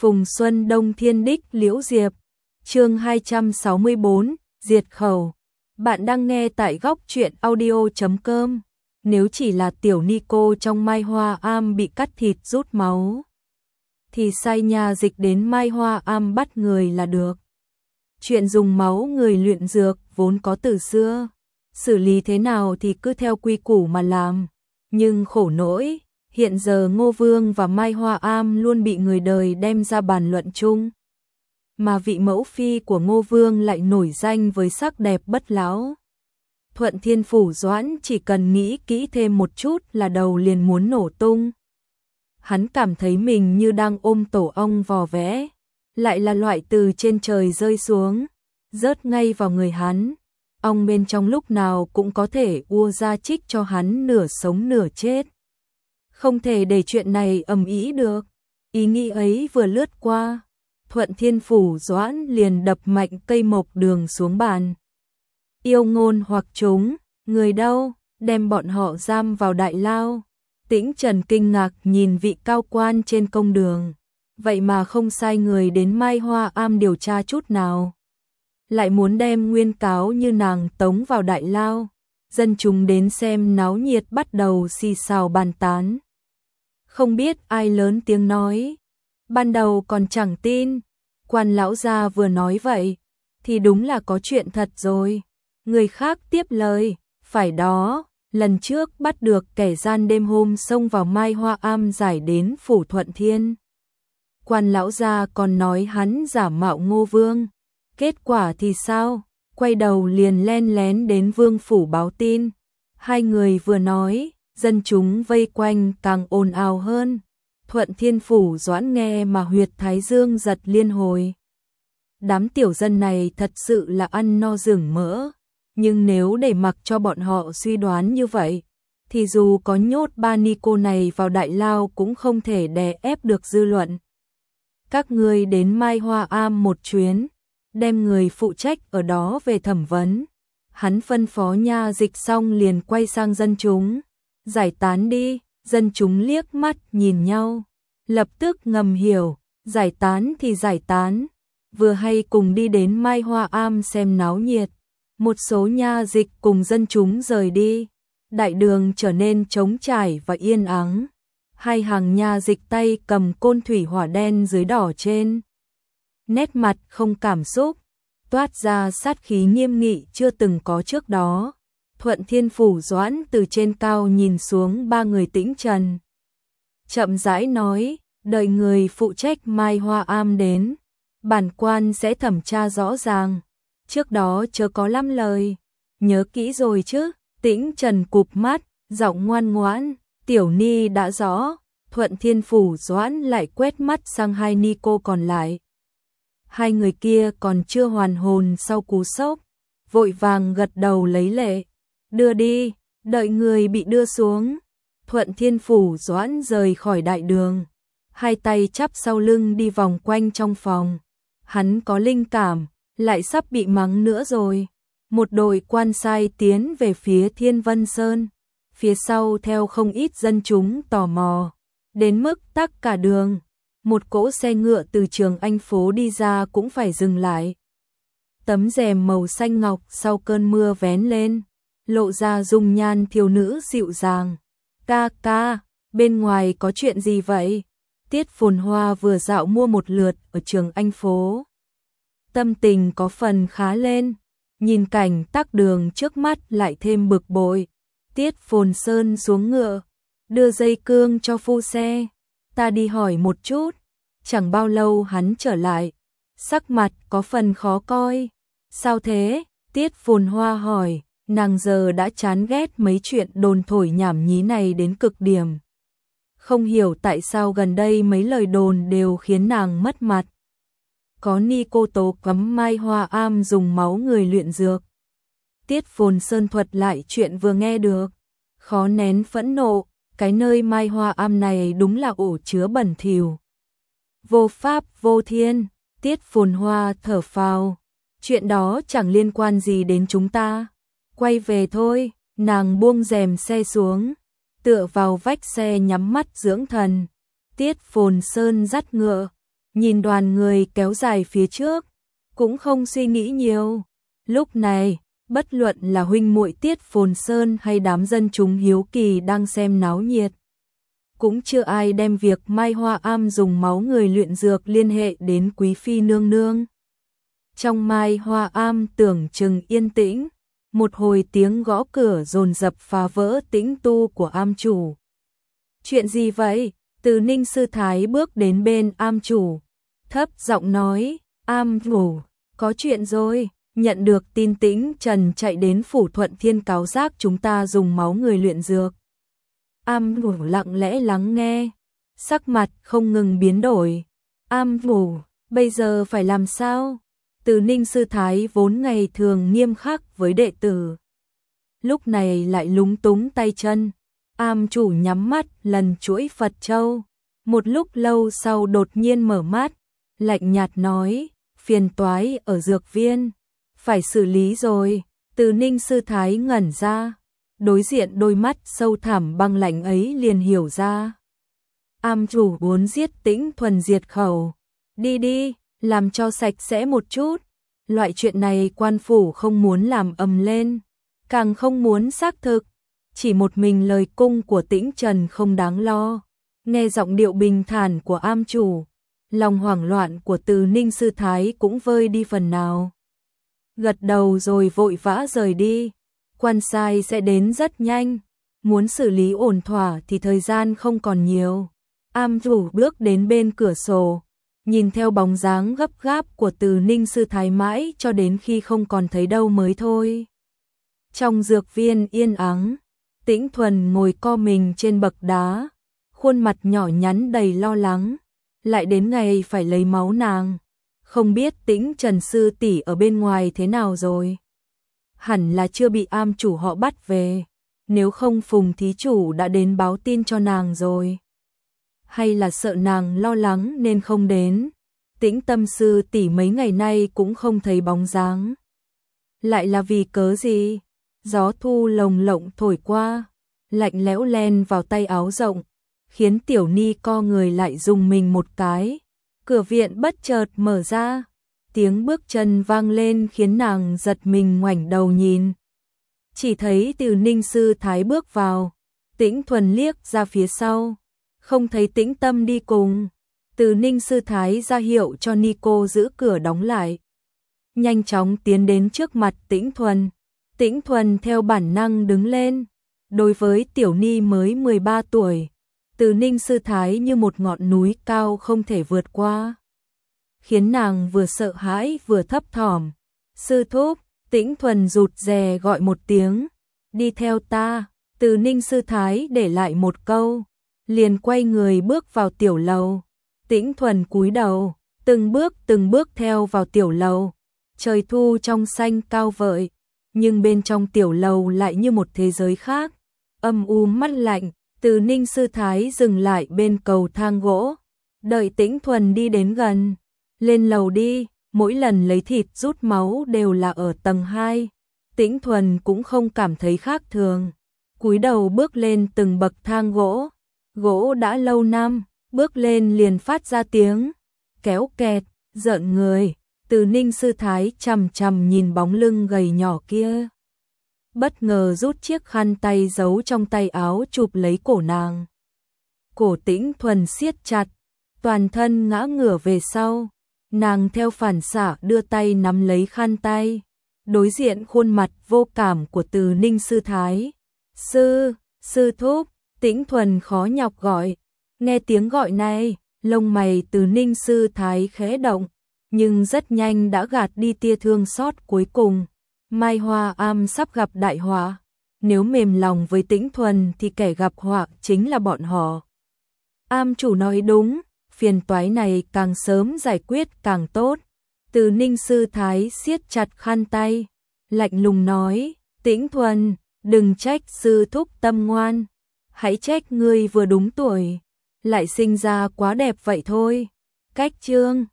Phùng Xuân Đông Thiên Đích Liễu Diệp, chương 264, Diệt Khẩu. Bạn đang nghe tại góc truyện audio.com. Nếu chỉ là tiểu Nico trong Mai Hoa Am bị cắt thịt rút máu, thì sai nhà dịch đến Mai Hoa Am bắt người là được. Chuyện dùng máu người luyện dược vốn có từ xưa, xử lý thế nào thì cứ theo quy củ mà làm. Nhưng khổ nỗi, hiện giờ Ngô Vương và Mai Hoa Am luôn bị người đời đem ra bàn luận chung. Mà vị mẫu phi của Ngô Vương lại nổi danh với sắc đẹp bất lão. Thuận Thiên Phủ Doãn chỉ cần nghĩ kỹ thêm một chút là đầu liền muốn nổ tung. Hắn cảm thấy mình như đang ôm tổ ong vò vẽ, lại là loại từ trên trời rơi xuống, rớt ngay vào người hắn. Ong bên trong lúc nào cũng có thể ua ra chích cho hắn nửa sống nửa chết. Không thể để chuyện này ầm ĩ được. Ý nghĩ ấy vừa lướt qua, Thuận Thiên Phủ Doãn liền đập mạnh cây mộc đường xuống bàn. Yêu ngôn hoặc chúng, người đâu, đem bọn họ giam vào đại lao. Tĩnh Trần kinh ngạc nhìn vị cao quan trên công đường, vậy mà không sai người đến Mai Hoa Am điều tra chút nào. Lại muốn đem nguyên cáo như nàng tống vào đại lao. Dân chúng đến xem náo nhiệt bắt đầu xì xào bàn tán. Không biết ai lớn tiếng nói, ban đầu còn chẳng tin, quan lão gia vừa nói vậy, thì đúng là có chuyện thật rồi. Người khác tiếp lời, phải đó, lần trước bắt được kẻ gian đêm hôm xông vào Mai Hoa Am giải đến Phủ Thuận Thiên. Quan lão gia còn nói hắn giả mạo Ngô Vương, kết quả thì sao? Quay đầu liền len lén đến Vương Phủ báo tin. Hai người vừa nói, dân chúng vây quanh càng ồn ào hơn. Thuận Thiên Phủ Doãn nghe mà huyệt thái dương giật liên hồi. Đám tiểu dân này thật sự là ăn no rừng mỡ. Nhưng nếu để mặc cho bọn họ suy đoán như vậy, thì dù có nhốt ba Nico này vào đại lao cũng không thể đè ép được dư luận. Các ngươi đến Mai Hoa Am một chuyến, đem người phụ trách ở đó về thẩm vấn. Hắn phân phó nha dịch xong liền quay sang dân chúng. Giải tán đi, dân chúng liếc mắt nhìn nhau. Lập tức ngầm hiểu, giải tán thì giải tán. Vừa hay cùng đi đến Mai Hoa Am xem náo nhiệt. Một số nha dịch cùng dân chúng rời đi. Đại đường trở nên trống trải và yên ắng. Hai hàng nha dịch tay cầm côn thủy hỏa đen dưới đỏ trên. Nét mặt không cảm xúc, toát ra sát khí nghiêm nghị chưa từng có trước đó. Thuận Thiên Phủ Doãn từ trên cao nhìn xuống ba người Tĩnh Trần. Chậm rãi nói, đợi người phụ trách Mai Hoa Am đến, bản quan sẽ thẩm tra rõ ràng. Trước đó chớ có lắm lời, nhớ kỹ rồi chứ. Tĩnh Trần cụp mắt, giọng ngoan ngoãn, tiểu ni đã rõ. Thuận Thiên Phủ Doãn lại quét mắt sang hai Nico còn lại. Hai người kia còn chưa hoàn hồn sau cú sốc, vội vàng gật đầu lấy lệ. Đưa đi, đợi người bị đưa xuống. Thuận Thiên Phủ Doãn rời khỏi đại đường, hai tay chắp sau lưng đi vòng quanh trong phòng. Hắn có linh cảm, lại sắp bị mắng nữa rồi. Một đội quan sai tiến về phía Thiên Vân Sơn, phía sau theo không ít dân chúng tò mò, đến mức tắc cả đường. Một cỗ xe ngựa từ Trường Anh phố đi ra cũng phải dừng lại. Tấm rèm màu xanh ngọc sau cơn mưa vén lên, lộ ra dung nhan thiếu nữ dịu dàng. Ca ca, bên ngoài có chuyện gì vậy? Tiết Phồn Hoa vừa dạo mua một lượt ở Trường Anh phố, tâm tình có phần khá lên. Nhìn cảnh tắc đường trước mắt lại thêm bực bội. Tiết Phồn Sơn xuống ngựa, đưa dây cương cho phu xe. Ta đi hỏi một chút. Chẳng bao lâu hắn trở lại, sắc mặt có phần khó coi. Sao thế? Tiết Phồn Hoa hỏi. Nàng giờ đã chán ghét mấy chuyện đồn thổi nhảm nhí này đến cực điểm. Không hiểu tại sao gần đây mấy lời đồn đều khiến nàng mất mặt. Có Nico tố cấm Mai Hoa Am dùng máu người luyện dược. Tiết Phồn Sơn thuật lại chuyện vừa nghe được, khó nén phẫn nộ. Cái nơi Mai Hoa Am này đúng là ổ chứa bẩn thỉu, vô pháp vô thiên. Tiết Phồn Hoa thở phào, chuyện đó chẳng liên quan gì đến chúng ta. Quay về thôi. Nàng buông rèm xe xuống, tựa vào vách xe nhắm mắt dưỡng thần. Tiết Phồn Sơn dắt ngựa, nhìn đoàn người kéo dài phía trước, cũng không suy nghĩ nhiều. Lúc này, bất luận là huynh muội Tiết Phồn Sơn hay đám dân chúng hiếu kỳ đang xem náo nhiệt, cũng chưa ai đem việc Mai Hoa Am dùng máu người luyện dược liên hệ đến quý phi nương nương. Trong Mai Hoa Am tưởng chừng yên tĩnh, một hồi tiếng gõ cửa dồn dập phá vỡ tĩnh tu của am chủ. Chuyện gì vậy? Từ Ninh sư thái bước đến bên am chủ, thấp giọng nói, am chủ, có chuyện rồi. Nhận được tin Tĩnh Trần chạy đến phủ Thuận Thiên cáo giác chúng ta dùng máu người luyện dược. Am chủ lặng lẽ lắng nghe, sắc mặt không ngừng biến đổi. Am chủ, bây giờ phải làm sao? Từ Ninh sư thái vốn ngày thường nghiêm khắc với đệ tử, lúc này lại lúng túng tay chân. Am chủ nhắm mắt lần chuỗi Phật châu, một lúc lâu sau đột nhiên mở mắt, lạnh nhạt nói, phiền toái ở dược viên, phải xử lý rồi. Từ Ninh sư thái ngẩn ra, đối diện đôi mắt sâu thẳm băng lạnh ấy liền hiểu ra. Am chủ muốn giết Tĩnh Thuần diệt khẩu. Đi đi, làm cho sạch sẽ một chút. Loại chuyện này quan phủ không muốn làm ầm lên, càng không muốn xác thực. Chỉ một mình lời cung của Tĩnh Trần không đáng lo. Nghe giọng điệu bình thản của am chủ, lòng hoảng loạn của Từ Ninh sư thái cũng vơi đi phần nào. Gật đầu rồi vội vã rời đi. Quan sai sẽ đến rất nhanh, muốn xử lý ổn thỏa thì thời gian không còn nhiều. Am chủ bước đến bên cửa sổ, nhìn theo bóng dáng gấp gáp của Từ Ninh sư thái mãi cho đến khi không còn thấy đâu mới thôi. Trong dược viên yên ắng, Tĩnh Thuần ngồi co mình trên bậc đá, khuôn mặt nhỏ nhắn đầy lo lắng. Lại đến ngày phải lấy máu nàng, không biết Tĩnh Trần sư tỷ ở bên ngoài thế nào rồi. Hẳn là chưa bị am chủ họ bắt về, nếu không Phùng thí chủ đã đến báo tin cho nàng rồi. Hay là sợ nàng lo lắng nên không đến. Tĩnh Tâm sư tỷ mấy ngày nay cũng không thấy bóng dáng. Lại là vì cớ gì? Gió thu lồng lộng thổi qua, lạnh lẽo len vào tay áo rộng, khiến Tiểu Ni co người lại rùng mình một cái. Cửa viện bất chợt mở ra, tiếng bước chân vang lên khiến nàng giật mình ngoảnh đầu nhìn. Chỉ thấy Từ Ninh sư thái bước vào, Tĩnh Thuần liếc ra phía sau, không thấy Tĩnh Tâm đi cùng. Từ Ninh sư thái ra hiệu cho Nico giữ cửa đóng lại, nhanh chóng tiến đến trước mặt Tĩnh Thuần. Tĩnh Thuần theo bản năng đứng lên. Đối với Tiểu Ni mới 13 tuổi, Từ Ninh sư thái như một ngọn núi cao không thể vượt qua, khiến nàng vừa sợ hãi vừa thấp thỏm. Sư thúc, Tĩnh Thuần rụt rè gọi một tiếng, đi theo ta. Từ Ninh sư thái để lại một câu, liền quay người bước vào tiểu lầu. Tĩnh Thuần cúi đầu, từng bước theo vào tiểu lầu. Trời thu trong xanh cao vợi, nhưng bên trong tiểu lầu lại như một thế giới khác, âm u mát lạnh. Từ Ninh sư thái dừng lại bên cầu thang gỗ, đợi Tĩnh Thuần đi đến gần. Lên lầu đi, mỗi lần lấy thịt rút máu đều là ở tầng 2. Tĩnh Thuần cũng không cảm thấy khác thường, cúi đầu bước lên từng bậc thang gỗ. Gỗ đã lâu năm, bước lên liền phát ra tiếng kéo kẹt, rợn người. Từ Ninh sư thái chằm chằm nhìn bóng lưng gầy nhỏ kia, bất ngờ rút chiếc khăn tay giấu trong tay áo chụp lấy cổ nàng. Cổ Tĩnh Thuần siết chặt, toàn thân ngã ngửa về sau. Nàng theo phản xạ đưa tay nắm lấy khăn tay, đối diện khuôn mặt vô cảm của Từ Ninh sư thái. Sư thúc. Tĩnh Thuần khó nhọc gọi. Nghe tiếng gọi này, lông mày Từ Ninh sư thái khẽ động, nhưng rất nhanh đã gạt đi tia thương xót cuối cùng. Mai Hoa Am sắp gặp đại họa, nếu mềm lòng với Tĩnh Thuần thì kẻ gặp họa chính là bọn họ. Am chủ nói đúng, phiền toái này càng sớm giải quyết càng tốt. Từ Ninh sư thái siết chặt khăn tay, lạnh lùng nói, Tĩnh Thuần, đừng trách sư thúc tâm ngoan, hãy trách ngươi vừa đúng tuổi, lại sinh ra quá đẹp vậy thôi. Cách chương